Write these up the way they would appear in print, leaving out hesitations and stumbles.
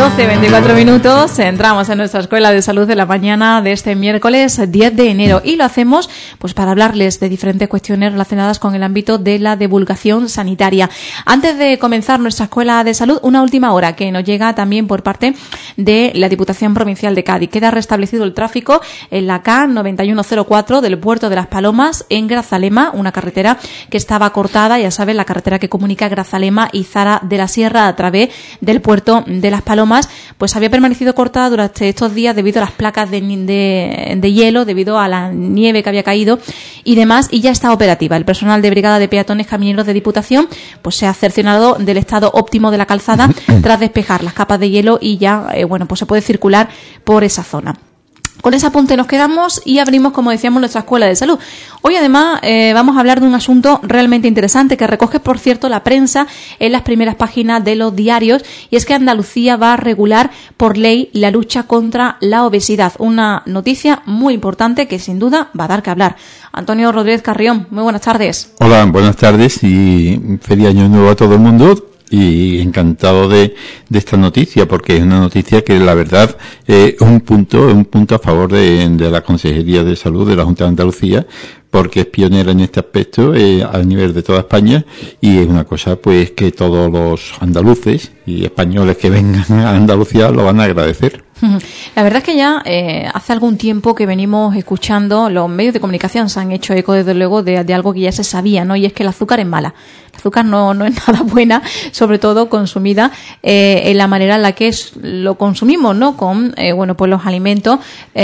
12:24 minutos, entramos en nuestra Escuela de Salud de la mañana de este miércoles 10 de enero y lo hacemos pues para hablarles de diferentes cuestiones relacionadas con el ámbito de la divulgación sanitaria. Antes de comenzar nuestra Escuela de Salud, una última hora que nos llega también por parte de la Diputación Provincial de Cádiz. Queda restablecido el tráfico en la K9104 del Puerto de las Palomas en Grazalema, una carretera que estaba cortada, ya saben, la carretera que comunica Grazalema y Zara de la Sierra a través del Puerto de las Palomas, pues había permanecido cortada durante estos días debido a las placas de hielo, debido a la nieve que había caído y demás, y ya está operativa. El personal de Brigada de Peatones Camineros de Diputación pues se ha cerciorado del estado óptimo de la calzada tras despejar las capas de hielo y ya pues se puede circular por esa zona. Con ese apunte nos quedamos y abrimos, como decíamos, nuestra Escuela de Salud. Hoy, además, vamos a hablar de un asunto realmente interesante que recoge, por cierto, la prensa en las primeras páginas de los diarios, y es que Andalucía va a regular por ley la lucha contra la obesidad. Una noticia muy importante que, sin duda, va a dar que hablar. Antonio Rodríguez Carrión, muy buenas tardes. Hola, buenas tardes y feliz año nuevo a todo el mundo. Y encantado de esta noticia, porque es una noticia que la verdad es un punto a favor de la Consejería de Salud de la Junta de Andalucía, porque es pionera en este aspecto a nivel de toda España, y es una cosa pues que todos los andaluces y españoles que vengan a Andalucía lo van a agradecer. La verdad es que ya hace algún tiempo que venimos escuchando, los medios de comunicación se han hecho eco desde luego de algo que ya se sabía, ¿no? Y es que el azúcar es mala. El azúcar no es nada buena, sobre todo consumida en la manera en la que lo consumimos, ¿no? Con pues los alimentos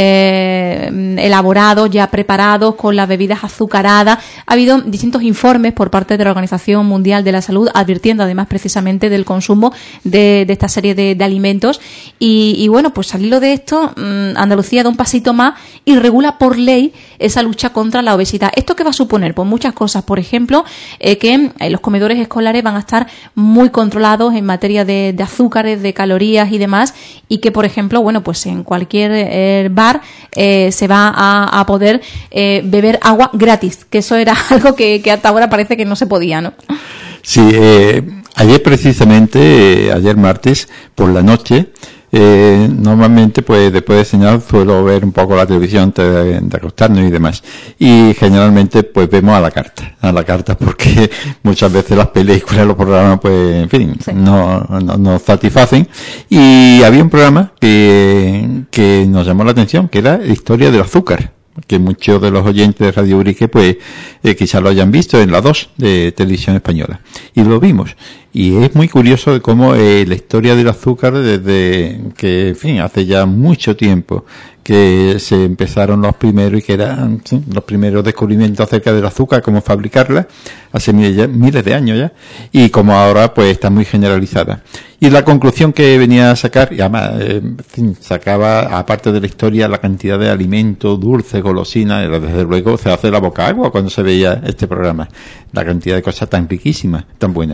elaborados, ya preparados, con las bebidas azucaradas. Ha habido distintos informes por parte de la Organización Mundial de la Salud advirtiendo además precisamente del consumo de esta serie de alimentos y bueno, pues al hilo de esto, Andalucía da un pasito más y regula por ley esa lucha contra la obesidad. ¿Esto qué va a suponer? Pues muchas cosas. Por ejemplo, que los comedores escolares van a estar muy controlados en materia de azúcares, de calorías y demás, y que, por ejemplo, pues en cualquier bar se va a poder beber agua gratis, que eso era algo que hasta ahora parece que no se podía, ¿no? Sí, ayer precisamente, ayer martes, por la noche, normalmente pues después de cenar suelo ver un poco la televisión antes de acostarnos y demás, y generalmente pues vemos a la carta porque muchas veces las películas, los programas pues en fin, sí, no satisfacen, y había un programa que nos llamó la atención, que era Historia del Azúcar, que muchos de los oyentes de Radio Urique pues quizás lo hayan visto en la 2 de Televisión Española, y lo vimos, y es muy curioso de cómo la historia del azúcar, desde que, en fin, hace ya mucho tiempo que se empezaron los primeros, y que eran los primeros descubrimientos acerca del azúcar, cómo fabricarla, hace miles de años ya, y como ahora pues está muy generalizada. Y la conclusión que venía a sacar, y además sacaba, aparte de la historia, la cantidad de alimentos, dulces, golosinas, desde luego se hace la boca agua cuando se veía este programa, la cantidad de cosas tan riquísimas, tan buenas.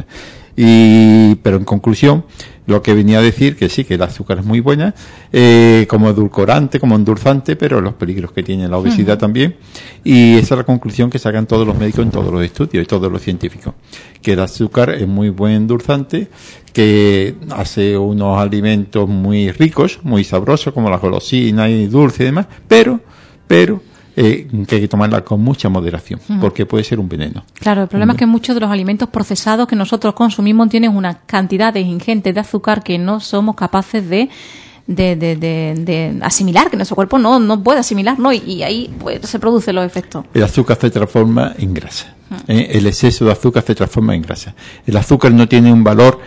Pero en conclusión, lo que venía a decir que sí, que el azúcar es muy buena, como edulcorante, como endulzante, pero los peligros que tiene la obesidad también, y esa es la conclusión que sacan todos los médicos en todos los estudios y todos los científicos, que el azúcar es muy buen endulzante, que hace unos alimentos muy ricos, muy sabrosos, como las golosinas y dulce y demás, pero que hay que tomarla con mucha moderación, porque puede ser un veneno. Claro, el problema es que muchos de los alimentos procesados que nosotros consumimos tienen una cantidad ingente de azúcar que no somos capaces de asimilar, que nuestro cuerpo no puede asimilar, ¿no? Y ahí pues se producen los efectos. El azúcar se transforma en grasa. El exceso de azúcar se transforma en grasa. El azúcar no tiene un valor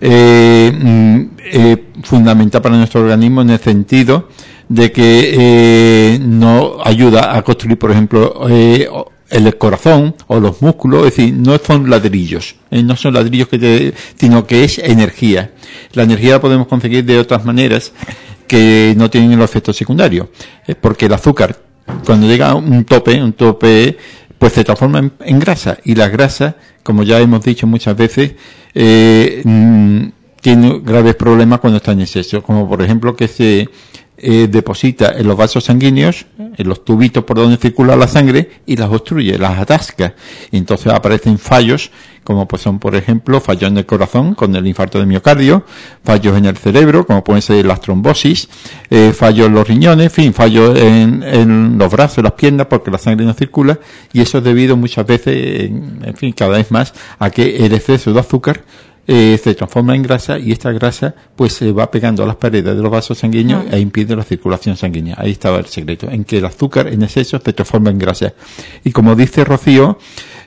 fundamental para nuestro organismo, en el sentido de que no ayuda a construir, por ejemplo, el corazón o los músculos, es decir, no son ladrillos, sino que es energía. La energía la podemos conseguir de otras maneras que no tienen los efectos secundarios, porque el azúcar, cuando llega a un tope, pues se transforma en grasa, y la grasa, como ya hemos dicho muchas veces, tiene graves problemas cuando está en exceso, como por ejemplo que se deposita en los vasos sanguíneos, en los tubitos por donde circula la sangre, y las obstruye, las atasca. Y entonces aparecen fallos, como pues son, por ejemplo, fallos en el corazón, con el infarto de miocardio, fallos en el cerebro, como pueden ser las trombosis, fallos en los riñones, en fin, fallos en los brazos, las piernas, porque la sangre no circula, y eso es debido muchas veces, en fin, cada vez más, a que el exceso de azúcar se transforma en grasa, y esta grasa pues se va pegando a las paredes de los vasos sanguíneos e impide la circulación sanguínea. Ahí estaba el secreto, en que el azúcar en exceso se transforma en grasa. Y como dice Rocío,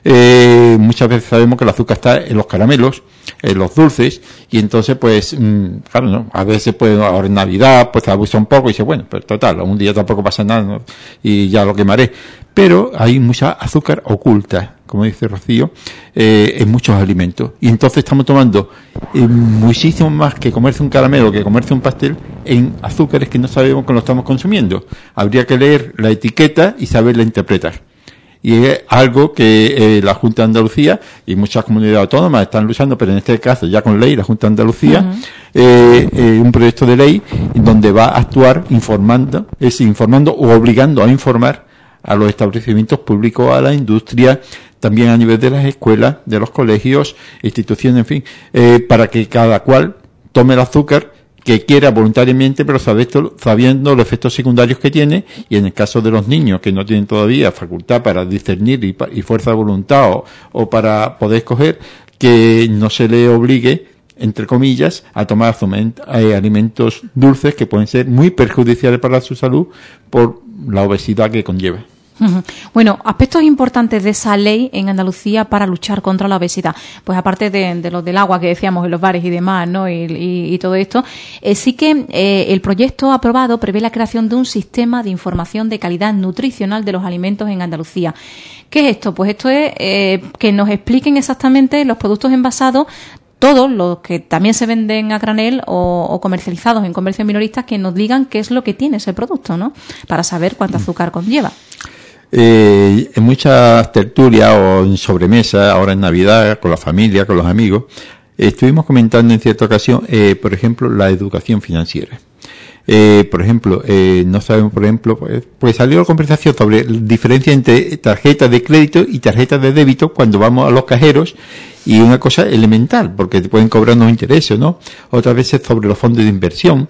muchas veces sabemos que el azúcar está en los caramelos, en los dulces, y entonces pues claro, ¿no? A veces pues ahora en Navidad pues se abusa un poco y dice, bueno, pues total, un día tampoco pasa nada, ¿no? Y ya lo quemaré. Pero hay mucha azúcar oculta, como dice Rocío, en muchos alimentos. Y entonces estamos tomando muchísimo más que comerse un caramelo, que comerse un pastel, en azúcares que no sabemos que lo estamos consumiendo. Habría que leer la etiqueta y saberla interpretar. Y es algo que la Junta de Andalucía y muchas comunidades autónomas están luchando, pero en este caso ya con ley, la Junta de Andalucía, un proyecto de ley donde va a actuar informando o obligando a informar a los establecimientos públicos, a la industria, también a nivel de las escuelas, de los colegios, instituciones, en fin, para que cada cual tome el azúcar que quiera voluntariamente, pero sabiendo los efectos secundarios que tiene, y en el caso de los niños que no tienen todavía facultad para discernir y fuerza de voluntad o para poder escoger, que no se le obligue, entre comillas, a tomar alimentos dulces que pueden ser muy perjudiciales para su salud por la obesidad que conlleva. Bueno, aspectos importantes de esa ley en Andalucía para luchar contra la obesidad, pues aparte de los del agua que decíamos en los bares y demás, ¿no? Y todo esto, sí que el proyecto aprobado prevé la creación de un sistema de información de calidad nutricional de los alimentos en Andalucía. ¿Qué es esto? Pues esto es que nos expliquen exactamente los productos envasados, todos los que también se venden a granel o comercializados en comercios minoristas, que nos digan qué es lo que tiene ese producto, ¿no? Para saber cuánto azúcar conlleva. En muchas tertulias o en sobremesa, ahora en Navidad, con la familia, con los amigos, estuvimos comentando en cierta ocasión, por ejemplo, la educación financiera. Por ejemplo, no sabemos, por ejemplo, pues salió la conversación sobre la diferencia entre tarjetas de crédito y tarjetas de débito cuando vamos a los cajeros, y una cosa elemental, porque te pueden cobrar unos intereses, ¿no? Otras veces sobre los fondos de inversión,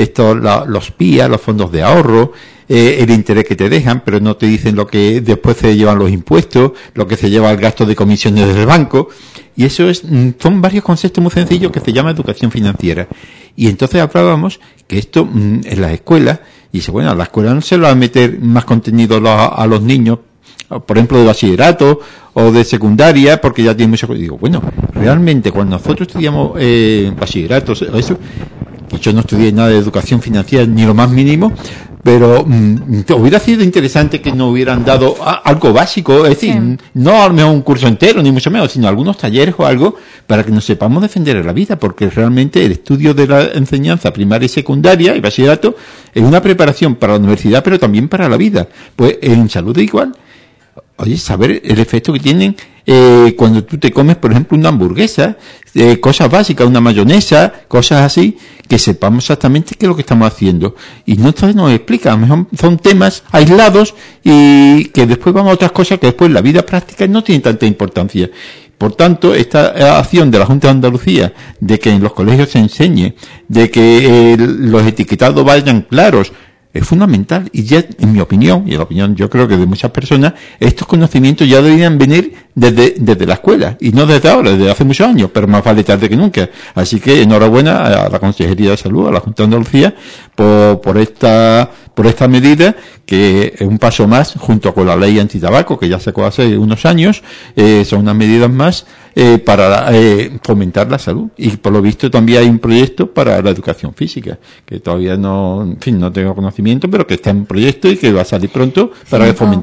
los PIA, los fondos de ahorro, el interés que te dejan, pero no te dicen lo que después se llevan los impuestos, lo que se lleva el gasto de comisiones del banco, y eso son varios conceptos muy sencillos que se llama educación financiera. Y entonces hablábamos que esto en las escuelas, y dice, bueno, a la escuela no se le va a meter más contenido a los niños, por ejemplo, de bachillerato o de secundaria, porque ya tiene mucha cosa. Digo, bueno, realmente cuando nosotros estudiamos bachillerato, eso, y yo no estudié nada de educación financiera ni lo más mínimo, pero hubiera sido interesante que nos hubieran dado algo básico, es decir, no a lo mejor un curso entero, ni mucho menos, sino algunos talleres o algo, para que nos sepamos defender en la vida, porque realmente el estudio de la enseñanza primaria y secundaria y bachillerato es una preparación para la universidad, pero también para la vida. Pues en salud igual. Oye, saber el efecto que tienen cuando tú te comes, por ejemplo, una hamburguesa, cosas básicas, una mayonesa, cosas así, que sepamos exactamente qué es lo que estamos haciendo. Y no nos explica, a lo mejor son temas aislados y que después vamos a otras cosas que después en la vida práctica no tienen tanta importancia. Por tanto, esta acción de la Junta de Andalucía, de que en los colegios se enseñe, de que los etiquetados vayan claros, es fundamental. Y ya, en mi opinión, y en la opinión yo creo que de muchas personas, estos conocimientos ya deberían venir desde la escuela, y no desde ahora, desde hace muchos años, pero más vale tarde que nunca. Así que enhorabuena a la Consejería de Salud, a la Junta de Andalucía, por esta medida, que es un paso más, junto con la ley antitabaco, que ya sacó hace unos años, son unas medidas más para fomentar la salud. Y por lo visto también hay un proyecto para la educación física, que todavía no tengo conocimiento, pero que está en proyecto y que va a salir pronto para fomentarla.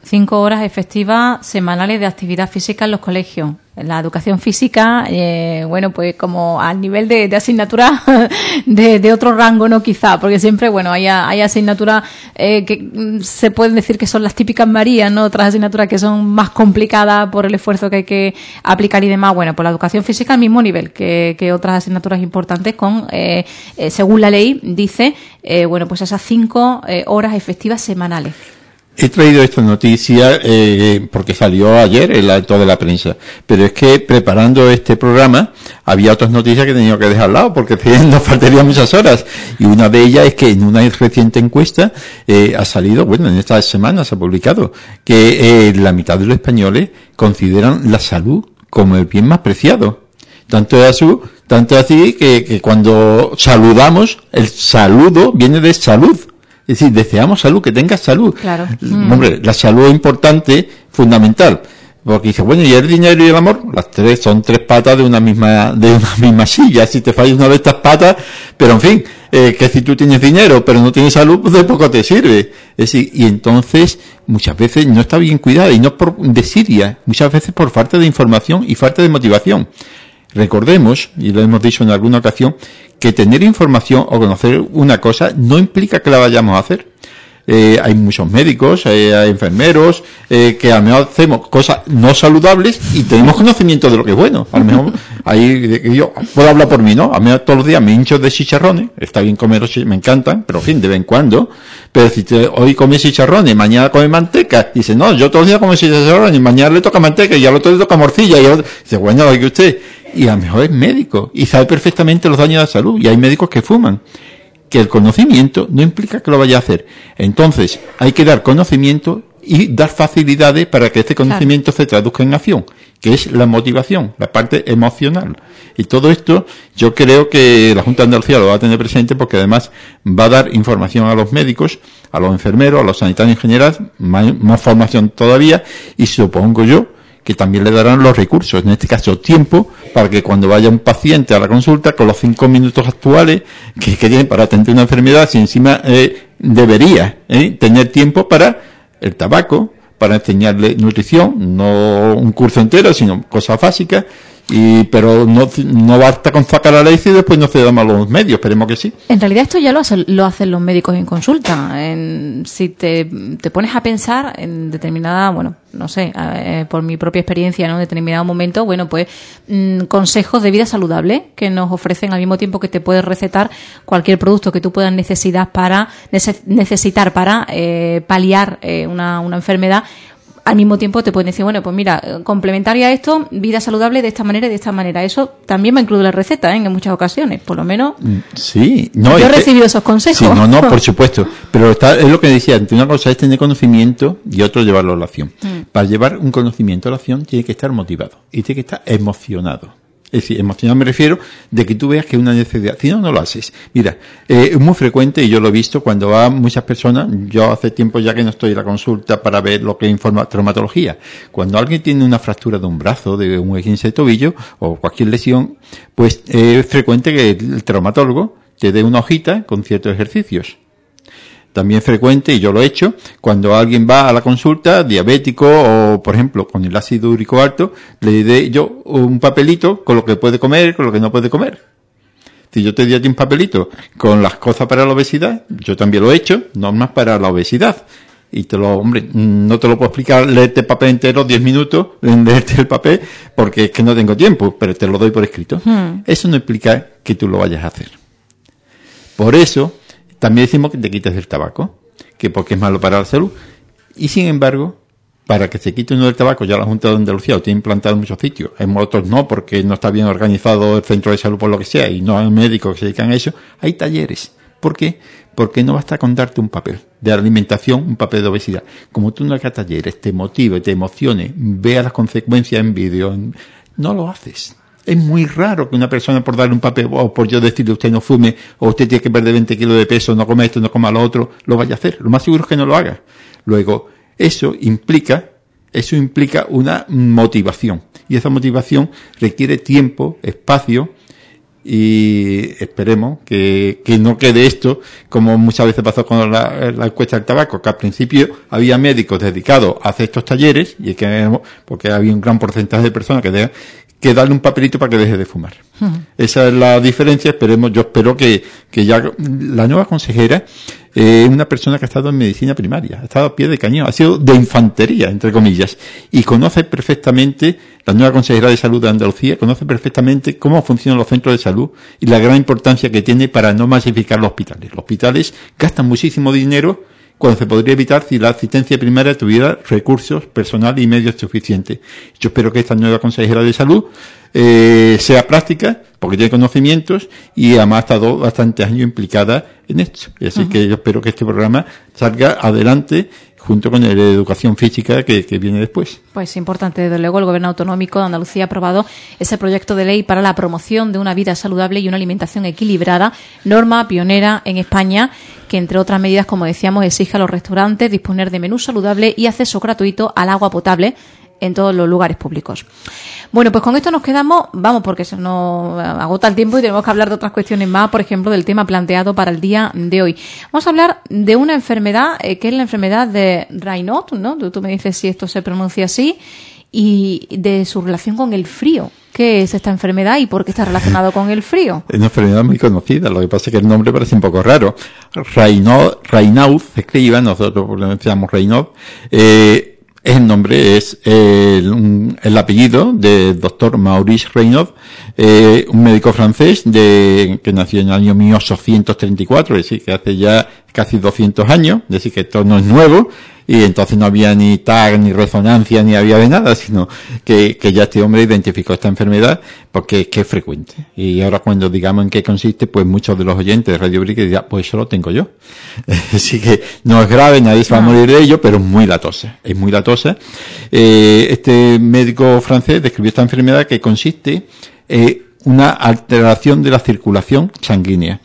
5 horas efectivas semanales de actividad física en los colegios. La educación física, bueno, pues como al nivel de asignatura de otro rango, ¿no? Quizá, porque siempre, bueno, hay asignaturas que se pueden decir que son las típicas Marías, ¿no? Otras asignaturas que son más complicadas por el esfuerzo que hay que aplicar y demás. Bueno, pues la educación física al mismo nivel que otras asignaturas importantes con, según la ley, dice, bueno, pues esas 5 horas efectivas semanales. He traído esta noticia porque salió ayer el acto de la prensa, pero es que preparando este programa había otras noticias que he tenido que dejar al lado porque nos faltarían muchas horas, y una de ellas es que en una reciente encuesta ha salido, bueno, en esta semana se ha publicado que la mitad de los españoles consideran la salud como el bien más preciado. Tanto es así que cuando saludamos, el saludo viene de salud. Es decir, deseamos salud, que tengas salud. Claro. Hombre, la salud es importante, fundamental. Porque dice, bueno, ¿y el dinero y el amor? Las tres son 3 patas de una misma silla. Si te falla una de estas patas, pero en fin, que si tú tienes dinero pero no tienes salud, pues de poco te sirve. Es decir, y entonces muchas veces no está bien cuidada, y no por desidia, muchas veces por falta de información y falta de motivación. Recordemos, y lo hemos dicho en alguna ocasión, que tener información o conocer una cosa no implica que la vayamos a hacer. Hay muchos médicos, hay enfermeros, que a lo mejor hacemos cosas no saludables y tenemos conocimiento de lo que es bueno. A lo mejor, yo puedo hablar por mí, ¿no? A lo mejor todos los días me hincho de chicharrones, está bien comer, me encantan, pero en fin, de vez en cuando. Pero si hoy comes chicharrones, mañana come manteca, y dice, no, yo todos los días como chicharrones, y mañana le toca manteca, y al otro le toca morcilla, y al otro, dice, bueno, oye usted, y a lo mejor es médico, y sabe perfectamente los daños de la salud, y hay médicos que fuman. Que el conocimiento no implica que lo vaya a hacer. Entonces, hay que dar conocimiento y dar facilidades para que este conocimiento se traduzca en acción, que es la motivación, la parte emocional. Y todo esto, yo creo que la Junta de Andalucía lo va a tener presente, porque además va a dar información a los médicos, a los enfermeros, a los sanitarios en general, más formación todavía, y supongo yo que también le darán los recursos, en este caso tiempo, para que cuando vaya un paciente a la consulta, con los 5 minutos actuales que tiene para atender una enfermedad, si encima debería tener tiempo para el tabaco, para enseñarle nutrición, no un curso entero, sino cosas básicas, pero no basta con sacar la ley y después no se dan a los medios, esperemos que sí. En realidad esto ya lo hacen los médicos en consulta. Si te pones a pensar en determinada, bueno, no sé, por mi propia experiencia, ¿no? En determinado momento, bueno, pues consejos de vida saludable que nos ofrecen al mismo tiempo que te puedes recetar cualquier producto que tú puedas necesitar para paliar una enfermedad. Al mismo tiempo te pueden decir, bueno, pues mira, complementaria a esto, vida saludable de esta manera y de esta manera. Eso también va a incluir la receta, en muchas ocasiones, por lo menos. Sí, no. Yo he recibido esos consejos. Sí, no, por supuesto. Pero es lo que decía antes, una cosa es tener conocimiento y otro llevarlo a la acción. Para llevar un conocimiento a la acción tiene que estar motivado y tiene que estar emocionado. Es decir, emocionado me refiero de que tú veas que es una necesidad. Si no, no lo haces. Mira, es muy frecuente, y yo lo he visto cuando van muchas personas, yo hace tiempo ya que no estoy en la consulta para ver lo que informa traumatología. Cuando alguien tiene una fractura de un brazo, de un esguince de tobillo, o cualquier lesión, pues es frecuente que el traumatólogo te dé una hojita con ciertos ejercicios. También es frecuente, y yo lo he hecho, cuando alguien va a la consulta, diabético o, por ejemplo, con el ácido úrico alto, le dé yo un papelito con lo que puede comer, con lo que no puede comer. Si yo te di a ti un papelito con las cosas para la obesidad, yo también lo he hecho, normas para la obesidad. Y no te lo puedo explicar, leerte el papel entero, 10 minutos, leerte el papel, porque es que no tengo tiempo, pero te lo doy por escrito. Eso no implica que tú lo vayas a hacer. Por eso, también decimos que te quites del tabaco, que porque es malo para la salud. Y sin embargo, para que se quite uno del tabaco, ya la Junta de Andalucía lo tiene implantado en muchos sitios. En otros no, porque no está bien organizado el centro de salud por lo que sea, y no hay médicos que se dedican a eso. Hay talleres. ¿Por qué? Porque no basta con darte un papel de alimentación, un papel de obesidad. Como tú no hagas talleres, te motive, te emocione, veas las consecuencias en vídeo, no lo haces. Es muy raro que una persona, por darle un papel o por yo decirle usted no fume, o usted tiene que perder 20 kilos de peso, no come esto, no coma lo otro, lo vaya a hacer. Lo más seguro es que no lo haga. Luego, eso implica una motivación. Y esa motivación requiere tiempo, espacio y esperemos que no quede esto como muchas veces pasó con la encuesta del tabaco, que al principio había médicos dedicados a hacer estos talleres y porque había un gran porcentaje de personas que darle un papelito para que deje de fumar. Esa es la diferencia. Yo espero que ya la nueva consejera es una persona que ha estado en medicina primaria, ha estado a pie de cañón, ha sido de infantería, entre comillas, y conoce perfectamente, la nueva consejera de salud de Andalucía conoce perfectamente cómo funcionan los centros de salud y la gran importancia que tiene para no masificar los hospitales. Los hospitales gastan muchísimo dinero cuando se podría evitar si la asistencia primaria tuviera recursos, personal y medios suficientes. Yo espero que esta nueva consejera de salud sea práctica, porque tiene conocimientos y además ha estado bastantes años implicada en esto. Y así que yo espero que este programa salga adelante junto con el de educación física que viene después. Pues importante, desde luego, el Gobierno Autonómico de Andalucía ha aprobado ese proyecto de ley para la promoción de una vida saludable y una alimentación equilibrada, norma pionera en España, que entre otras medidas, como decíamos, exige a los restaurantes disponer de menú saludable y acceso gratuito al agua potable en todos los lugares públicos. Bueno, pues con esto nos quedamos, porque se nos agota el tiempo y tenemos que hablar de otras cuestiones más, por ejemplo, del tema planteado para el día de hoy. Vamos a hablar de una enfermedad, que es la enfermedad de Raynaud, ¿no? Tú me dices si esto se pronuncia así, y de su relación con el frío. ¿Qué es esta enfermedad y por qué está relacionado con el frío? Es una enfermedad muy conocida, lo que pasa es que el nombre parece un poco raro. Raynaud se escribe, nosotros pronunciamos Raynaud, el nombre es el apellido del doctor Maurice Raynaud, un médico francés que nació en el año 1834, es decir, que hace ya casi 200 años, es decir, que esto no es nuevo, y entonces no había ni tag, ni resonancia, ni había de nada, sino que ya este hombre identificó esta enfermedad porque es que es frecuente. Y ahora cuando digamos en qué consiste, pues muchos de los oyentes de Radio Brique dirán, pues eso lo tengo yo. Así que no es grave, nadie se va a morir de ello, pero es muy latosa. Este médico francés describió esta enfermedad que consiste una alteración de la circulación sanguínea.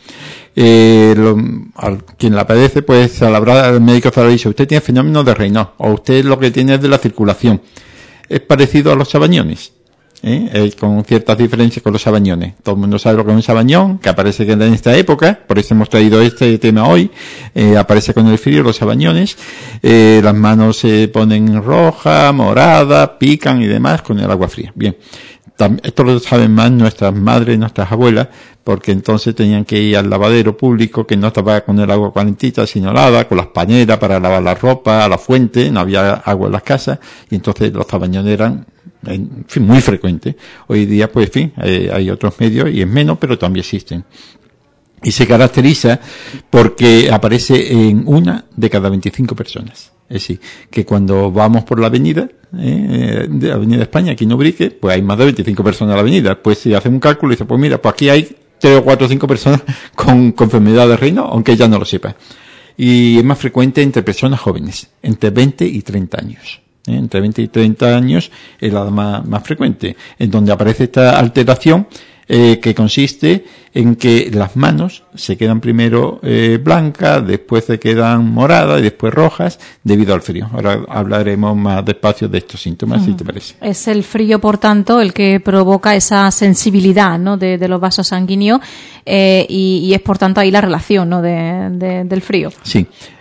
Quien la padece, pues el médico se lo dice, usted tiene fenómeno de Raynaud, o usted lo que tiene es de la circulación. Es parecido a los sabañones, con ciertas diferencias con los sabañones. Todo el mundo sabe lo que es un sabañón, que aparece en esta época, por eso hemos traído este tema hoy. Aparece con el frío los sabañones, las manos se ponen rojas, moradas, pican y demás con el agua fría. Bien. Esto lo saben más nuestras madres, nuestras abuelas, porque entonces tenían que ir al lavadero público, que no estaba con el agua calentita, sino helada, con las pañeras para lavar la ropa, a la fuente, no había agua en las casas, y entonces los sabañones eran, en fin, muy frecuentes. Hoy día, pues, en fin, hay otros medios, y es menos, pero también existen. Y se caracteriza porque aparece en 1 de cada 25 personas. Es decir, que cuando vamos por la avenida, de la Avenida España, aquí en Ubrique, pues hay más de 25 personas en la avenida. Pues si hacen un cálculo y dice, pues mira, pues aquí hay 3 o 4 o 5 personas con enfermedad de Raynaud, aunque ella no lo sepa. Y es más frecuente entre personas jóvenes, entre 20 y 30 años. Entre 20 y 30 años es la más frecuente, en donde aparece esta alteración, que consiste en que las manos se quedan primero blancas, después se quedan moradas y después rojas debido al frío. Ahora hablaremos más despacio de estos síntomas, si te parece. Es el frío, por tanto, el que provoca esa sensibilidad, ¿no?, de los vasos sanguíneos, y es, por tanto, ahí la relación, ¿no?, del frío. Sí.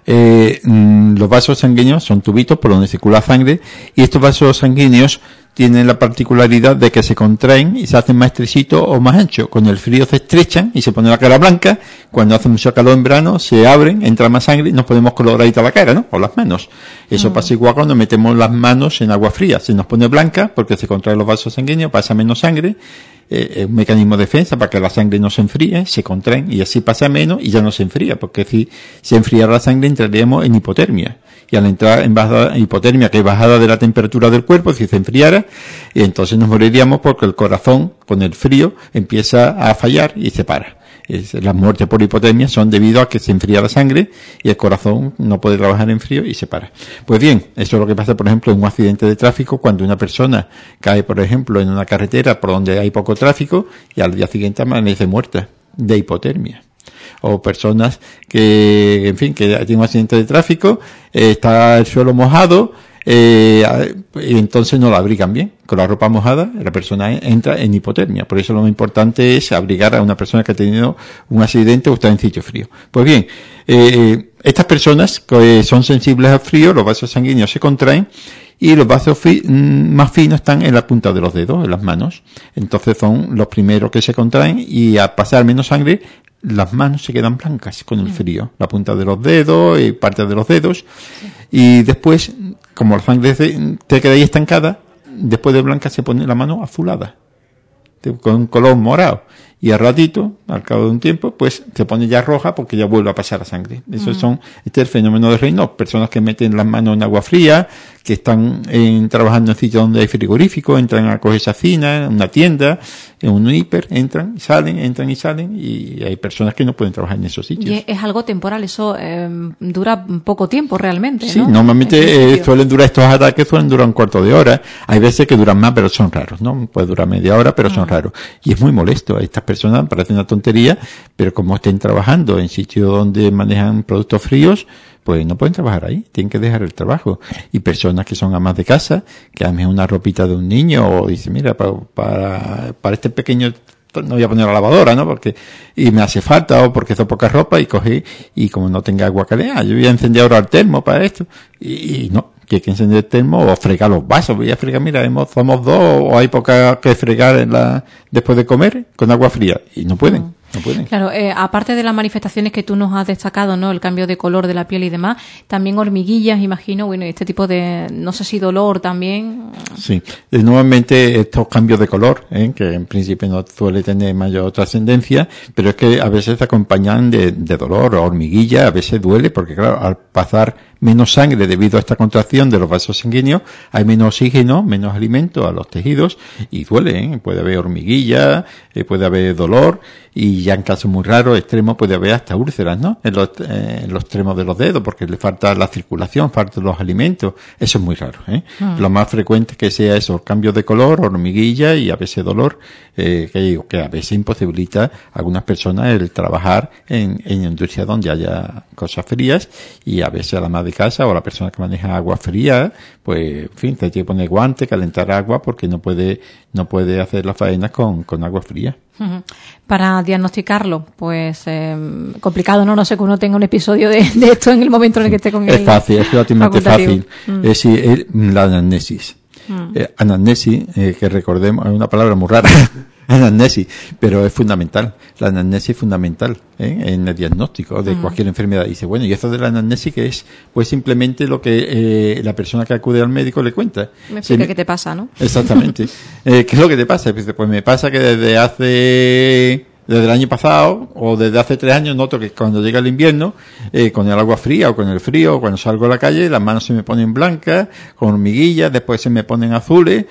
Los vasos sanguíneos son tubitos por donde circula sangre, y estos vasos sanguíneos tienen la particularidad de que se contraen y se hacen más estrechito o más ancho. Con el frío se estrechan y se pone la cara blanca. Cuando hace mucho calor en verano, se abren, entra más sangre y nos podemos coloradita la cara, ¿no? O las manos. Eso pasa igual cuando metemos las manos en agua fría. Se nos pone blanca porque se contraen los vasos sanguíneos, pasa menos sangre. Es un mecanismo de defensa para que la sangre no se enfríe, se contraen y así pasa menos y ya no se enfría, porque si se enfriara la sangre entraríamos en hipotermia. Y al entrar en hipotermia, que es bajada de la temperatura del cuerpo, si se enfriara, y entonces nos moriríamos porque el corazón, con el frío, empieza a fallar y se para. Las muertes por hipotermia son debido a que se enfría la sangre y el corazón no puede trabajar en frío y se para. Pues bien, eso es lo que pasa, por ejemplo, en un accidente de tráfico, cuando una persona cae, por ejemplo, en una carretera por donde hay poco tráfico y al día siguiente amanece muerta de hipotermia. O personas que, en fin, que tienen un accidente de tráfico, está el suelo mojado, y entonces no la abrigan bien. Con la ropa mojada, la persona entra en hipotermia. Por eso lo más importante es abrigar a una persona que ha tenido un accidente o está en sitio frío. Pues bien, estas personas que son sensibles al frío, los vasos sanguíneos se contraen y los vasos más finos están en la punta de los dedos, en las manos. Entonces son los primeros que se contraen y al pasar menos sangre, las manos se quedan blancas con el frío. La punta de los dedos y parte de los dedos. Sí. Y después, como la sangre te queda ahí estancada, después de blanca se pone la mano azulada, con color morado. Y al ratito, al cabo de un tiempo, pues se pone ya roja porque ya vuelve a pasar la sangre. Este es el fenómeno de Raynaud. Personas que meten las manos en agua fría, que están trabajando en sitios donde hay frigorífico, entran a coger sacina, en una tienda, en un hiper, entran y salen, y hay personas que no pueden trabajar en esos sitios. Y es algo temporal, eso dura poco tiempo realmente, ¿no? Sí, normalmente suelen durar estos ataques, suelen durar un cuarto de hora. Hay veces que duran más, pero son raros, ¿no? Puede durar media hora, pero son raros. Y es muy molesto. Estas personas, parece una tontería, pero como estén trabajando en sitios donde manejan productos fríos, pues no pueden trabajar ahí, tienen que dejar el trabajo. Y personas que son amas de casa, que amen una ropita de un niño, o dicen, mira, para este pequeño no voy a poner la lavadora, ¿no? Y me hace falta, o porque hizo poca ropa, y cogí, y como no tenga agua caliente, yo voy a encender ahora el termo para esto, y no, que hay que encender el termo, o fregar los vasos, voy a fregar, mira, somos dos, o hay poca que fregar después de comer, con agua fría, y no pueden. No pueden. Claro, aparte de las manifestaciones que tú nos has destacado, ¿no? El cambio de color de la piel y demás, también hormiguillas, imagino, bueno, este tipo de, no sé si dolor también. Sí, nuevamente estos cambios de color, que en principio no suele tener mayor trascendencia, pero es que a veces acompañan de dolor o hormiguilla, a veces duele, porque claro, al pasar menos sangre debido a esta contracción de los vasos sanguíneos, hay menos oxígeno, menos alimento a los tejidos y duele, puede haber hormiguilla, puede haber dolor y ya en casos muy raros, extremos, puede haber hasta úlceras, ¿no? En los extremos de los dedos porque le falta la circulación, faltan los alimentos, eso es muy raro, Lo más frecuente es que sea eso, cambios de color, hormiguilla y a veces dolor, que a veces imposibilita a algunas personas el trabajar en industria donde haya cosas frías y a veces a la madre de casa o la persona que maneja agua fría, pues, en fin, te tiene que poner guantes, calentar agua porque no puede hacer las faenas con agua fría. Para diagnosticarlo, pues complicado, ¿no? No sé que uno tenga un episodio de esto en el momento en el que esté con él. Es fácil, es relativamente fácil. Es la anamnesis. Anamnesis, que recordemos, es una palabra muy rara. Anamnesis, pero es fundamental. La anamnesis es fundamental en el diagnóstico de cualquier enfermedad. Y dice, bueno, ¿y esto de la anamnesis qué es? Pues simplemente lo que la persona que acude al médico le cuenta. Me explica qué te pasa, ¿no? Exactamente. ¿Qué es lo que te pasa? Pues me pasa que desde el año pasado o desde hace 3 años noto que cuando llega el invierno, con el agua fría o con el frío, o cuando salgo a la calle, las manos se me ponen blancas, con hormiguillas, después se me ponen azules,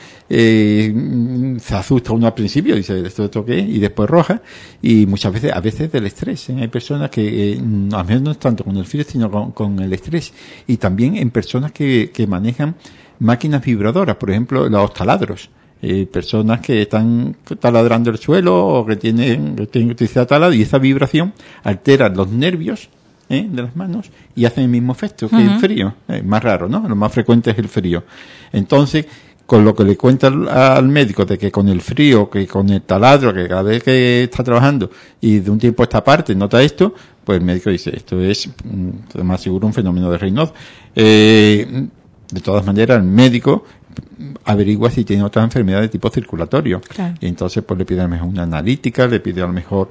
se asusta uno al principio, dice, ¿esto qué? Y después roja, y muchas veces, a veces del estrés, hay personas que, al menos no es tanto con el frío, sino con el estrés, y también en personas que manejan máquinas vibradoras, por ejemplo, los taladros. Personas que están taladrando el suelo o que tienen utilizado taladro y esa vibración altera los nervios de las manos y hacen el mismo efecto que el frío. Más raro, ¿no? Lo más frecuente es el frío. Entonces, con lo que le cuenta al médico de que con el frío, que con el taladro, que cada vez que está trabajando y de un tiempo a esta parte nota esto, pues el médico dice, esto es más seguro un fenómeno de Raynaud. De todas maneras, el médico averigua si tiene otra enfermedad de tipo circulatorio. Claro. Y entonces pues le pide a lo mejor una analítica, le pide a lo mejor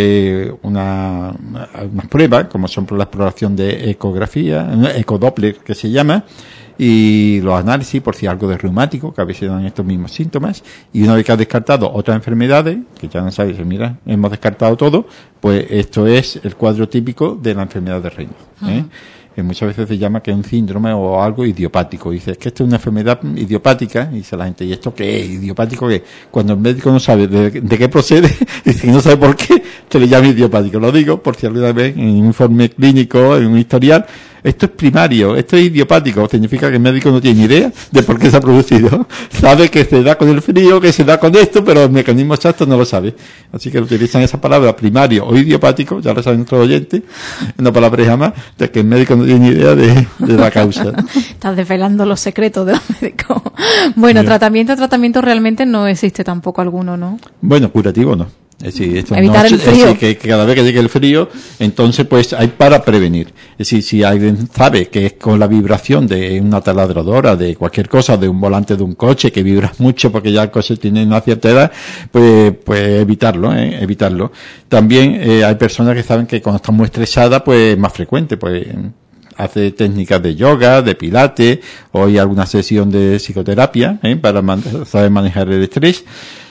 unas pruebas, como son por la exploración de ecografía, ecodoppler que se llama, y los análisis por si hay algo de reumático, que a veces dan estos mismos síntomas, y una vez que ha descartado otras enfermedades, que ya no sabes, mira, hemos descartado todo, pues esto es el cuadro típico de la enfermedad de Raynaud. Muchas veces se llama que es un síndrome o algo idiopático. Dice, es que esto es una enfermedad idiopática. Y dice la gente, ¿y esto qué es? ¿Idiopático qué? Cuando el médico no sabe de qué procede, dice que no sabe por qué, se le llama idiopático. Lo digo por si alguna vez en un informe clínico, en un historial, esto es primario, esto es idiopático. Significa que el médico no tiene ni idea de por qué se ha producido. Sabe que se da con el frío, que se da con esto, pero el mecanismo exacto no lo sabe. Así que utilizan esa palabra primario o idiopático, ya lo saben nuestros oyentes, una palabra jamás, de que el médico no tiene ni idea de la causa. Estás desvelando los secretos de los médicos. Bueno, tratamiento realmente no existe tampoco alguno, ¿no? Bueno, curativo no. Es decir, esto evitar el frío. Es decir, que cada vez que llegue el frío, entonces pues hay para prevenir. Es decir, si alguien sabe que es con la vibración de una taladradora, de cualquier cosa, de un volante de un coche que vibra mucho porque ya el coche tiene una cierta edad, pues evitarlo, evitarlo. También hay personas que saben que cuando están muy estresadas, pues es más frecuente, pues hace técnicas de yoga, de pilates, o hay alguna sesión de psicoterapia, para saber manejar el estrés.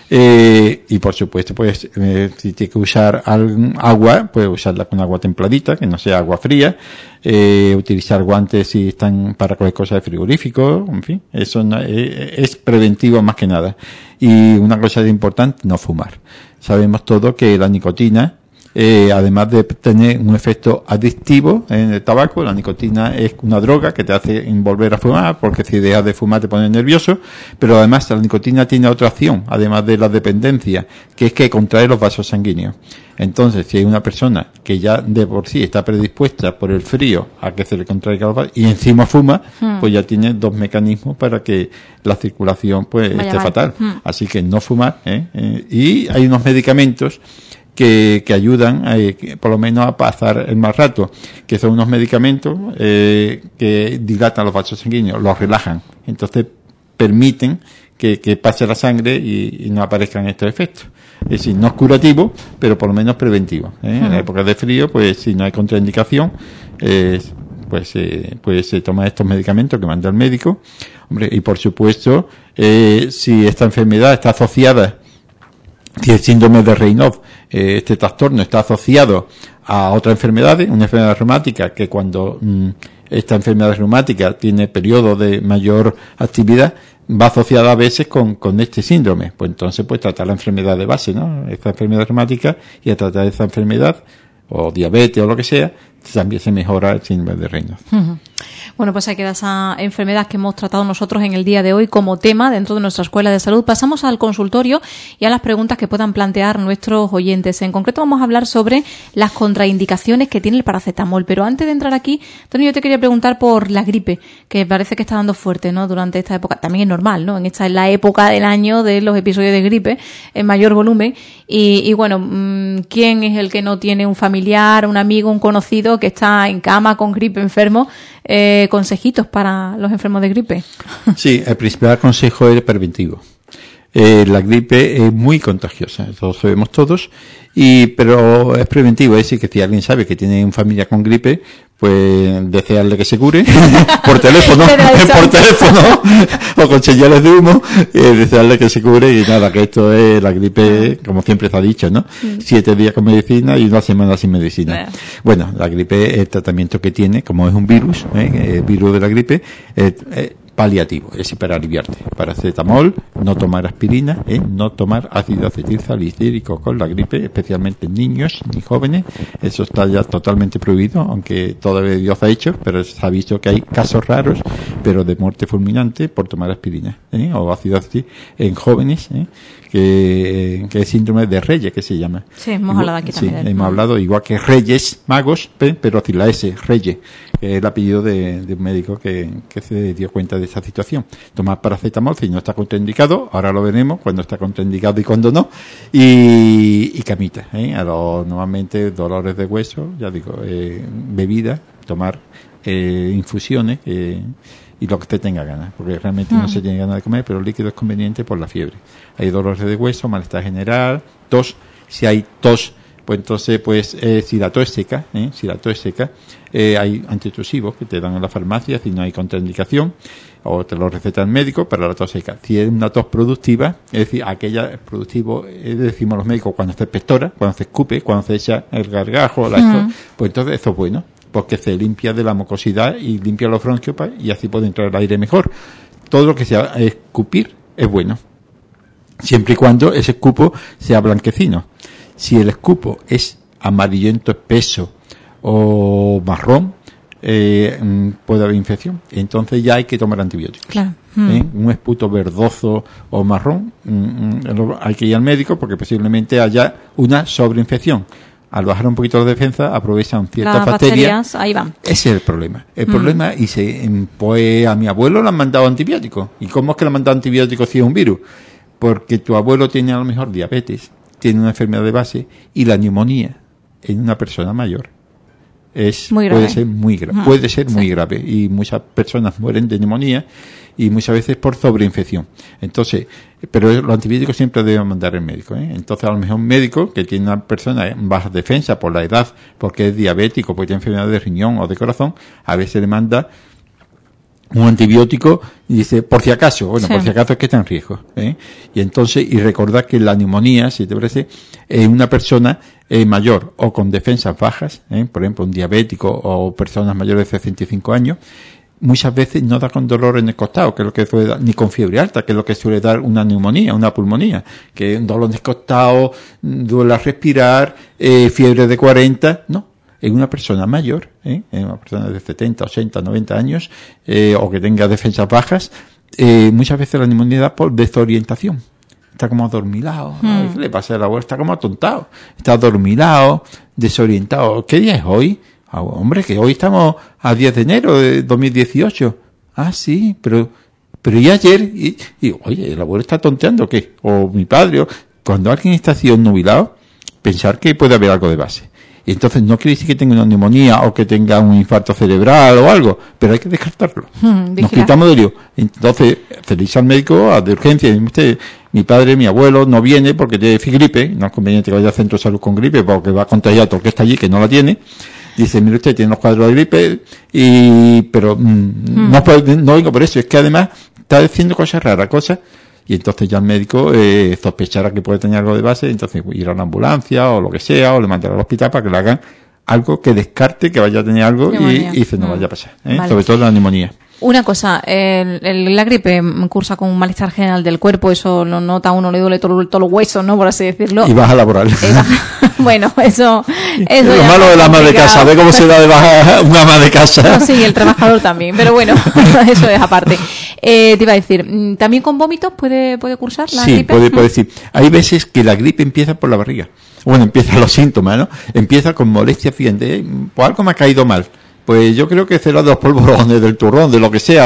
Y por supuesto, pues, si tiene que usar agua, pues usarla con agua templadita, que no sea agua fría, utilizar guantes si están para coger cosas de frigorífico, en fin, eso es preventivo más que nada. Y una cosa importante, no fumar. Sabemos todos que la nicotina, además de tener un efecto adictivo en el tabaco, la nicotina es una droga que te hace volver a fumar, porque si dejas de fumar te pone nervioso, pero además la nicotina tiene otra acción, además de la dependencia, que es que contrae los vasos sanguíneos. Entonces, si hay una persona que ya de por sí está predispuesta por el frío a que se le contraiga los vasos y encima fuma, pues ya tiene dos mecanismos para que la circulación pues esté fatal. Así que no fumar, y hay unos medicamentos que ayudan por lo menos a pasar el mal rato, que son unos medicamentos que dilatan los vasos sanguíneos, los relajan, entonces permiten que pase la sangre y no aparezcan estos efectos. Es decir, no es curativo, pero por lo menos preventivo. En la época de frío, pues si no hay contraindicación, pues se toma estos medicamentos que manda el médico. Hombre, y por supuesto, si esta enfermedad está asociada, si el síndrome de Raynaud, este trastorno está asociado a otras enfermedades, una enfermedad reumática, que cuando esta enfermedad reumática tiene periodos de mayor actividad, va asociada a veces con este síndrome. Pues entonces, pues tratar la enfermedad de base, ¿no? Esta enfermedad reumática, y a tratar esa enfermedad, o diabetes o lo que sea, también se mejora el síndrome de Raynaud. Bueno, pues ahí queda esa enfermedad que hemos tratado nosotros en el día de hoy como tema dentro de nuestra Escuela de Salud. Pasamos al consultorio y a las preguntas que puedan plantear nuestros oyentes. En concreto vamos a hablar sobre las contraindicaciones que tiene el paracetamol. Pero antes de entrar aquí, Tony, yo te quería preguntar por la gripe, que parece que está dando fuerte, ¿no? Durante esta época. También es normal, ¿no? Esta es la época del año de los episodios de gripe en mayor volumen. Y bueno, ¿quién es el que no tiene un familiar, un amigo, un conocido que está en cama con gripe, enfermo? Consejitos para los enfermos de gripe. Sí, el principal consejo es preventivo. La gripe es muy contagiosa, eso lo sabemos todos, pero es preventivo, es decir, que si alguien sabe que tiene una familia con gripe, pues desearle que se cure por teléfono o con señales de humo, desearle que se cure y nada, que esto es la gripe, como siempre se ha dicho, ¿no? 7 días con medicina y 1 semana sin medicina. Bueno, la gripe, el tratamiento que tiene, como es un virus, el virus de la gripe, paliativo, es decir, para aliviarte. Paracetamol, no tomar aspirina, no tomar ácido acetilsalicílico con la gripe, especialmente en niños ni jóvenes. Eso está ya totalmente prohibido, aunque todavía Dios ha hecho, pero se ha visto que hay casos raros, pero de muerte fulminante por tomar aspirina, o ácido acetilsalicílico en jóvenes, que es síndrome de Reyes, que se llama. Sí, hemos hablado aquí también. Sí, hemos hablado, igual que Reyes Magos, pero sin la S, Reyes, que es el apellido de un médico que se dio cuenta de esa situación. Tomar paracetamol si no está contraindicado, ahora lo veremos, cuando está contraindicado y cuando no, y camita, normalmente dolores de hueso, ya digo, bebida, tomar infusiones, y lo que usted tenga ganas, porque realmente no se tiene ganas de comer, pero el líquido es conveniente por la fiebre. Hay dolores de hueso, malestar general, tos. Si hay tos, pues entonces, pues, si la tos es seca, hay antitusivos que te dan en la farmacia si no hay contraindicación, o te lo receta el médico para la tos seca. Si es una tos productiva, es decir, aquella productivo, decimos los médicos, cuando se expectora, cuando se escupe, cuando se echa el gargajo, pues entonces eso es bueno, porque se limpia de la mucosidad y limpia los bronquios y así puede entrar el aire mejor. Todo lo que sea escupir es bueno, siempre y cuando ese escupo sea blanquecino. Si el escupo es amarillento, espeso o marrón, puede haber infección. Entonces ya hay que tomar antibióticos. Claro. Un esputo verdoso o marrón, hay que ir al médico porque posiblemente haya una sobreinfección. al bajar un poquito la defensa, aprovechan ciertas bacterias. Ahí van. Ese es el problema. El problema, pues a mi abuelo le han mandado antibióticos. ¿Y cómo es que le han mandado antibióticos si es un virus? Porque tu abuelo tiene a lo mejor diabetes, tiene una enfermedad de base, y la neumonía en una persona mayor puede ser muy grave. Puede ser muy grave. Y muchas personas mueren de neumonía y muchas veces por sobreinfección. Entonces, pero los antibióticos siempre deben mandar el médico, ¿eh? Entonces, a lo mejor un médico que tiene una persona en baja defensa por la edad, porque es diabético, porque tiene enfermedad de riñón o de corazón, a veces le manda un antibiótico y dice, por si acaso, por si acaso es que está en riesgo, ¿eh? Y entonces, y recordad que la neumonía, si te parece, es una persona mayor o con defensas bajas, por ejemplo, un diabético o personas mayores de 65 años, muchas veces no da con dolor en el costado, que es lo que suele dar, ni con fiebre alta, que es lo que suele dar una neumonía, una pulmonía, que un dolor en el costado, duele a respirar, fiebre de 40, no. En una persona mayor, en una persona de 70, 80, 90 años, o que tenga defensas bajas, muchas veces la neumonía da por desorientación. Está como adormilado. ¿Qué le pasa a la abuela? Está como atontado. Está adormilado, desorientado. ¿Qué día es hoy? Hombre, que hoy estamos a 10 de enero de 2018. Ah, sí, pero ¿y ayer? Y oye, ¿el abuelo está tonteando o qué? O mi padre. Cuando alguien está así nubilado, pensar que puede haber algo de base. Y entonces no quiere decir que tenga una neumonía o que tenga un infarto cerebral o algo, pero hay que descartarlo. Nos quitamos de lío. Entonces, feliz al médico de urgencia. Y usted, mi padre, mi abuelo, no viene porque tiene gripe. No es conveniente que vaya al centro de salud con gripe porque va a contagiar a todo el que está allí que no la tiene. Dice, mire usted, tiene los cuadros de gripe, pero no vengo por eso. Es que además está diciendo cosas raras, y entonces ya el médico sospechará que puede tener algo de base, entonces ir a una ambulancia o lo que sea, o le mandará al hospital para que le hagan algo que descarte que vaya a tener algo y se nos vaya a pasar, vale. Sobre todo la neumonía. Una cosa, la gripe cursa con un malestar general del cuerpo, eso lo nota uno, le duele todos los huesos, ¿no? Por así decirlo. Y baja laboral. Bueno, eso es lo malo del ama de casa, ve cómo se da de baja un ama de casa. No, sí, y el trabajador también, pero bueno, eso es aparte. Te iba a decir, ¿también con vómitos puede cursar la gripe? Sí, puede decir. Hay veces que la gripe empieza por la barriga. Bueno, empiezan los síntomas, ¿no? Empieza con molestia, fíjate, pues algo me ha caído mal. Pues yo creo que será de los polvorones, del turrón, de lo que sea.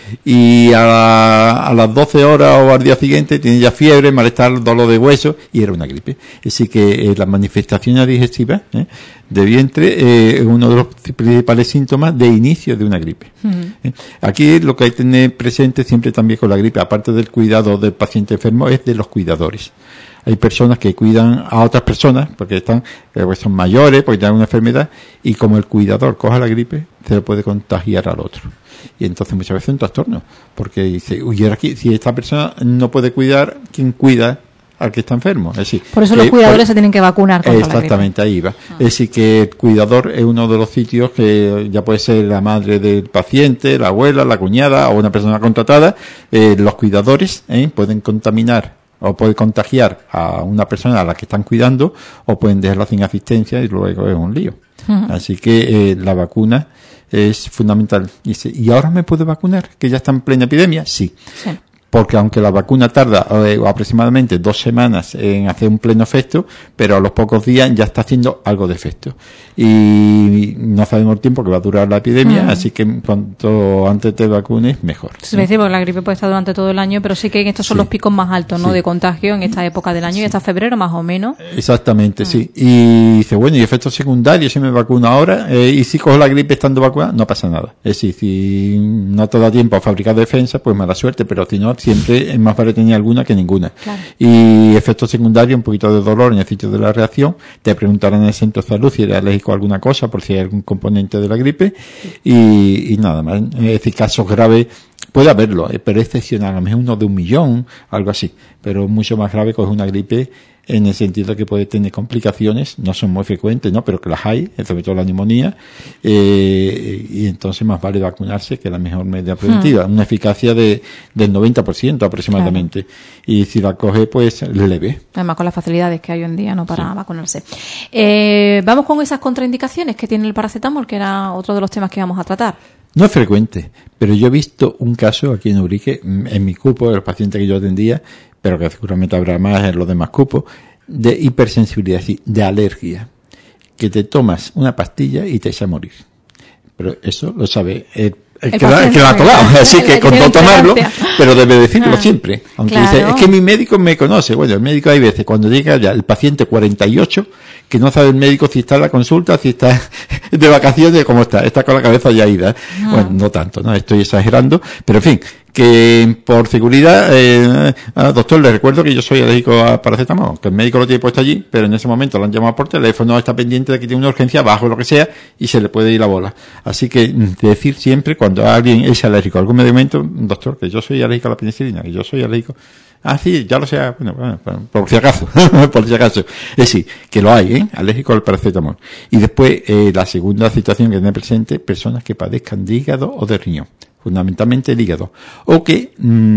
Y a las 12 horas o al día siguiente tiene ya fiebre, malestar, dolor de hueso, y era una gripe. Así que las manifestaciones digestivas de vientre es uno de los principales síntomas de inicio de una gripe. Aquí lo que hay que tener presente siempre también con la gripe, aparte del cuidado del paciente enfermo, es de los cuidadores. Hay personas que cuidan a otras personas porque son mayores, porque tienen una enfermedad, y como el cuidador coja la gripe, se lo puede contagiar al otro. Y entonces muchas veces es un trastorno, porque dice, uy, ahora aquí, si esta persona no puede cuidar, ¿quién cuida al que está enfermo? Es decir, por eso los cuidadores se tienen que vacunar contra exactamente, la gripe. Ahí va. Es decir, que el cuidador es uno de los sitios que ya puede ser la madre del paciente, la abuela, la cuñada o una persona contratada. Los cuidadores pueden contaminar o puede contagiar a una persona a la que están cuidando, o pueden dejarla sin asistencia y luego es un lío. Así que la vacuna es fundamental. ¿Y ahora me puedo vacunar? ¿Que ya está en plena epidemia? Sí. Porque aunque la vacuna tarda aproximadamente 2 semanas en hacer un pleno efecto, pero a los pocos días ya está haciendo algo de efecto. Y no sabemos el tiempo que va a durar la epidemia, así que cuanto antes te vacunes, mejor. Sí, porque la gripe puede estar durante todo el año, pero sí que estos son los picos más altos, ¿no? De contagio en esta época del año y hasta febrero más o menos. Exactamente, sí. Y dice, bueno, y efectos secundarios, si me vacuno ahora, y si cojo la gripe estando vacunada, no pasa nada. Es decir, si no te da tiempo a fabricar defensa, pues mala suerte, pero si no, siempre es más vale tener alguna que ninguna. Claro. Y efectos secundarios, un poquito de dolor en el sitio de la reacción, te preguntarán en el centro de salud si eres alérgico a alguna cosa, por si hay algún componente de la gripe, y nada más. Es decir, casos graves puede haberlo, pero es excepcional, a lo mejor uno de 1 millón, algo así, pero mucho más grave que es una gripe, en el sentido que puede tener complicaciones, no son muy frecuentes, ¿no? Pero que las hay, sobre todo la neumonía, y entonces más vale vacunarse, que la mejor medida preventiva, una eficacia del 90% aproximadamente, claro. Y si la coge, pues leve. Además con las facilidades que hay hoy en día, ¿no? Para vacunarse. Vamos con esas contraindicaciones que tiene el paracetamol, que era otro de los temas que vamos a tratar. No es frecuente, pero yo he visto un caso aquí en Ubrique, en mi cupo, de los pacientes que yo atendía, pero que seguramente habrá más en los demás cupos, de hipersensibilidad, es decir, de alergia. que te tomas una pastilla y te echa a morir. Pero eso lo sabe el que lo ha tomado, así que con no tomarlo, pero debe decirlo siempre. Aunque dice, es que mi médico me conoce. Bueno, el médico hay veces, cuando llega ya el paciente 48, que no sabe el médico si está en la consulta, si está de vacaciones, cómo está con la cabeza ya ida. Bueno, no tanto, no estoy exagerando, pero en fin, que por seguridad, doctor, le recuerdo que yo soy alérgico a paracetamol, que el médico lo tiene puesto allí, pero en ese momento lo han llamado por teléfono, está pendiente de que tiene una urgencia bajo lo que sea, y se le puede ir la bola. Así que decir siempre, cuando alguien es alérgico a algún medicamento, doctor, que yo soy alérgico a la penicilina, que yo soy alérgico. Ah, sí, ya lo sé, bueno, por si acaso, por si acaso. Es decir, que lo hay, alérgico al paracetamol. Y después, la segunda situación que tiene presente, personas que padezcan de hígado o de riñón. Fundamentalmente el hígado, o que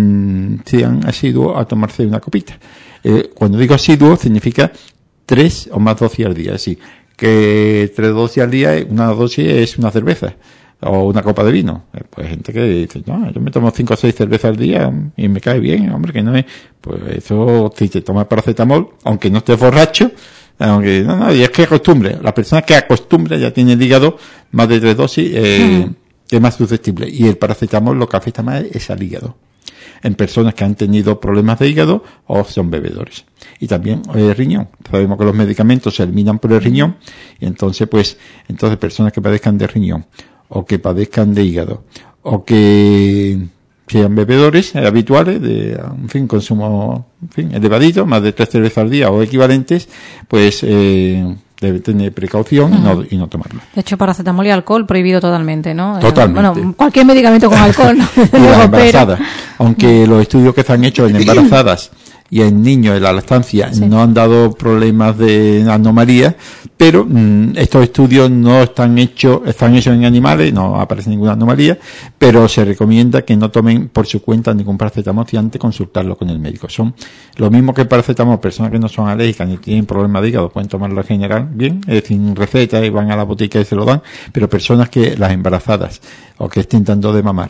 sean asiduos a tomarse una copita. Cuando digo asiduo, significa 3 o más dosis al día, es decir, que 3 dosis al día, una dosis es una cerveza, o una copa de vino. Pues gente que dice, no, yo me tomo 5 o 6 cervezas al día y me cae bien, hombre, que no es, pues eso, si te tomas paracetamol, aunque no estés borracho, aunque, no, y es que acostumbre, la persona que acostumbra ya tiene el hígado más de 3 dosis, es más susceptible, y el paracetamol lo que afecta más es al hígado, en personas que han tenido problemas de hígado o son bebedores. Y también el riñón, sabemos que los medicamentos se eliminan por el riñón, y entonces personas que padezcan de riñón, o que padezcan de hígado, o que sean bebedores habituales, de, en fin, consumo, en fin, elevadito, más de 3 cervezas al día o equivalentes, pues, debe tener precaución y no tomarlo. De hecho, paracetamol y alcohol prohibido totalmente, ¿no? Totalmente. Bueno, cualquier medicamento con alcohol, ¿no? Y las embarazadas. Aunque los estudios que se han hecho en embarazadas y en niños en la lactancia no han dado problemas de anomalía, pero estos estudios no están hechos en animales, no aparece ninguna anomalía, pero se recomienda que no tomen por su cuenta ningún paracetamol y antes de consultarlo con el médico. Son lo mismo que el paracetamol, personas que no son alérgicas ni tienen problemas de hígado pueden tomarlo en general bien, sin receta, y van a la botica y se lo dan, pero personas que, las embarazadas o que estén dando de mamar,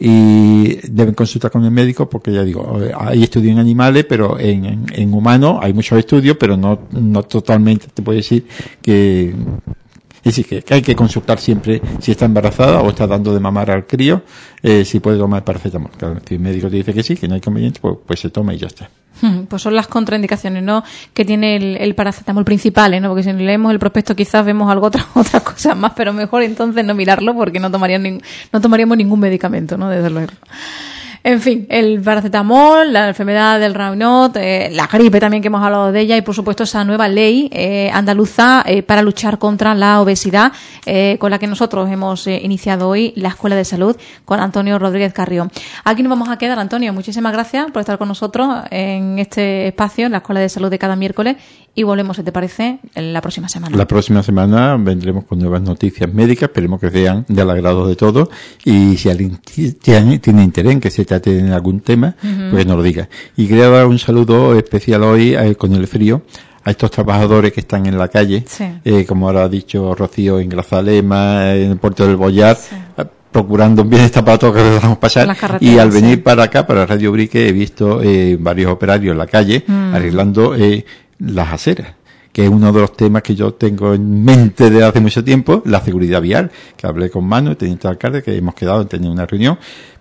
y deben consultar con el médico, porque ya digo, hay estudios en animales, pero en humanos hay muchos estudios, pero no totalmente te puedo decir que, es decir, que hay que consultar siempre si está embarazada o está dando de mamar al crío, si puede tomar paracetamol. Claro, si el médico te dice que sí, que no hay conveniente, pues se toma y ya está. Pues son las contraindicaciones, ¿no?, que tiene el paracetamol principal, ¿no? Porque si leemos el prospecto quizás vemos otras cosas más, pero mejor entonces no mirarlo, porque no tomaríamos ningún medicamento, ¿no?, desde luego. En fin, el paracetamol, la enfermedad del Raynaud, la gripe también, que hemos hablado de ella, y por supuesto esa nueva ley andaluza para luchar contra la obesidad, con la que nosotros hemos iniciado hoy la Escuela de Salud con Antonio Rodríguez Carrión. Aquí nos vamos a quedar, Antonio. Muchísimas gracias por estar con nosotros en este espacio, en la Escuela de Salud de cada miércoles, y volvemos, si te parece, la próxima semana. La próxima semana vendremos con nuevas noticias médicas, esperemos que sean del agrado de todos, y si alguien tiene interés en que se trate en algún tema, pues nos lo diga. Y quería dar un saludo especial hoy, con el frío, a estos trabajadores que están en la calle, como ahora ha dicho Rocío, en Grazalema, en el Puerto del Boyar, procurando un bien zapato que les dejamos pasar, y al venir para acá, para Radio Brique, he visto varios operarios en la calle arreglando las aceras, que es uno de los temas que yo tengo en mente desde hace mucho tiempo, la seguridad vial, que hablé con Manu, el teniente alcalde, que hemos quedado en tener una reunión,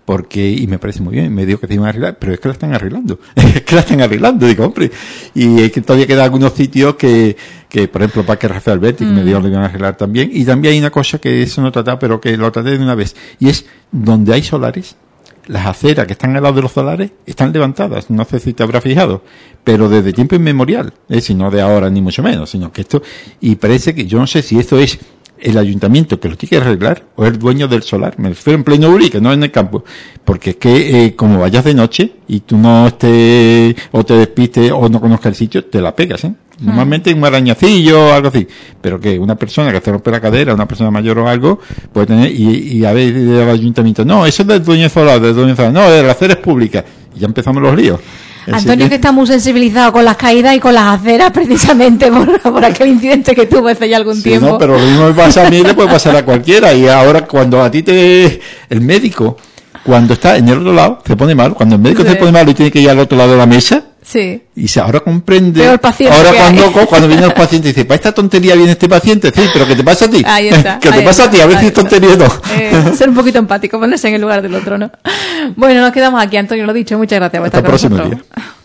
y me parece muy bien, me dijo que se iban a arreglar, pero es que la están arreglando, digo, hombre, y es que todavía quedan algunos sitios que por ejemplo, Parque Rafael Alberti, que me dijo que lo iban a arreglar también, y también hay una cosa que eso no he tratado, pero que lo traté de una vez, y es donde hay solares, las aceras que están al lado de los solares están levantadas, no sé si te habrás fijado, pero desde tiempo inmemorial, es decir, no de ahora ni mucho menos, sino que esto, y parece que yo no sé si esto es el ayuntamiento que lo tiene que arreglar o el dueño del solar, me refiero en pleno Urique, no en el campo, porque es que como vayas de noche y tú no estés o te despistes o no conozcas el sitio, te la pegas, Normalmente un arañacillo o algo así, pero que una persona que se rompe la cadera, una persona mayor o algo, puede tener, y a ver el ayuntamiento, no, eso es del dueño del solar, no, el hacer es pública, y ya empezamos los líos. Antonio, que está muy sensibilizado con las caídas y con las aceras, precisamente por aquel incidente que tuvo hace ya algún tiempo. No, pero lo mismo me pasa a mí, le puede pasar a cualquiera, y ahora cuando a ti el médico, cuando está en el otro lado, se pone mal, cuando el médico se pone mal y tiene que ir al otro lado de la mesa, Sí. Y ahora comprende. Veo el paciente Ahora que cuando viene el paciente dice, para esta tontería viene este paciente, sí, pero ¿qué te pasa a ti? Ahí está. ¿Qué te pasa a ti? A ver si es tontería o no. Ser un poquito empático, ponerse en el lugar del otro, ¿no? Bueno, nos quedamos aquí, Antonio, lo dicho. Muchas gracias por Hasta estar con el próximo nosotros. día.